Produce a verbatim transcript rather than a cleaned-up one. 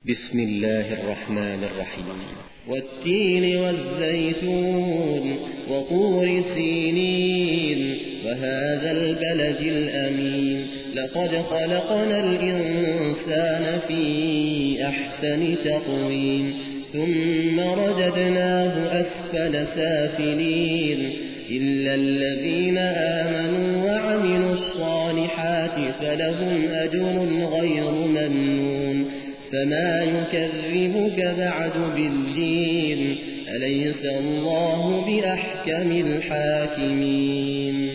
بسم الله الرحمن الرحيم والتين والزيتون وطور سينين وهذا البلد الأمين لقد خلقنا الإنسان في أحسن تقويم ثم رددناه أسفل سافلين إلا الذين آمنوا وعملوا الصالحات فلهم أجر غير ممنون فما يكذبك بعد بالدين أليس الله بأحكم الحاكمين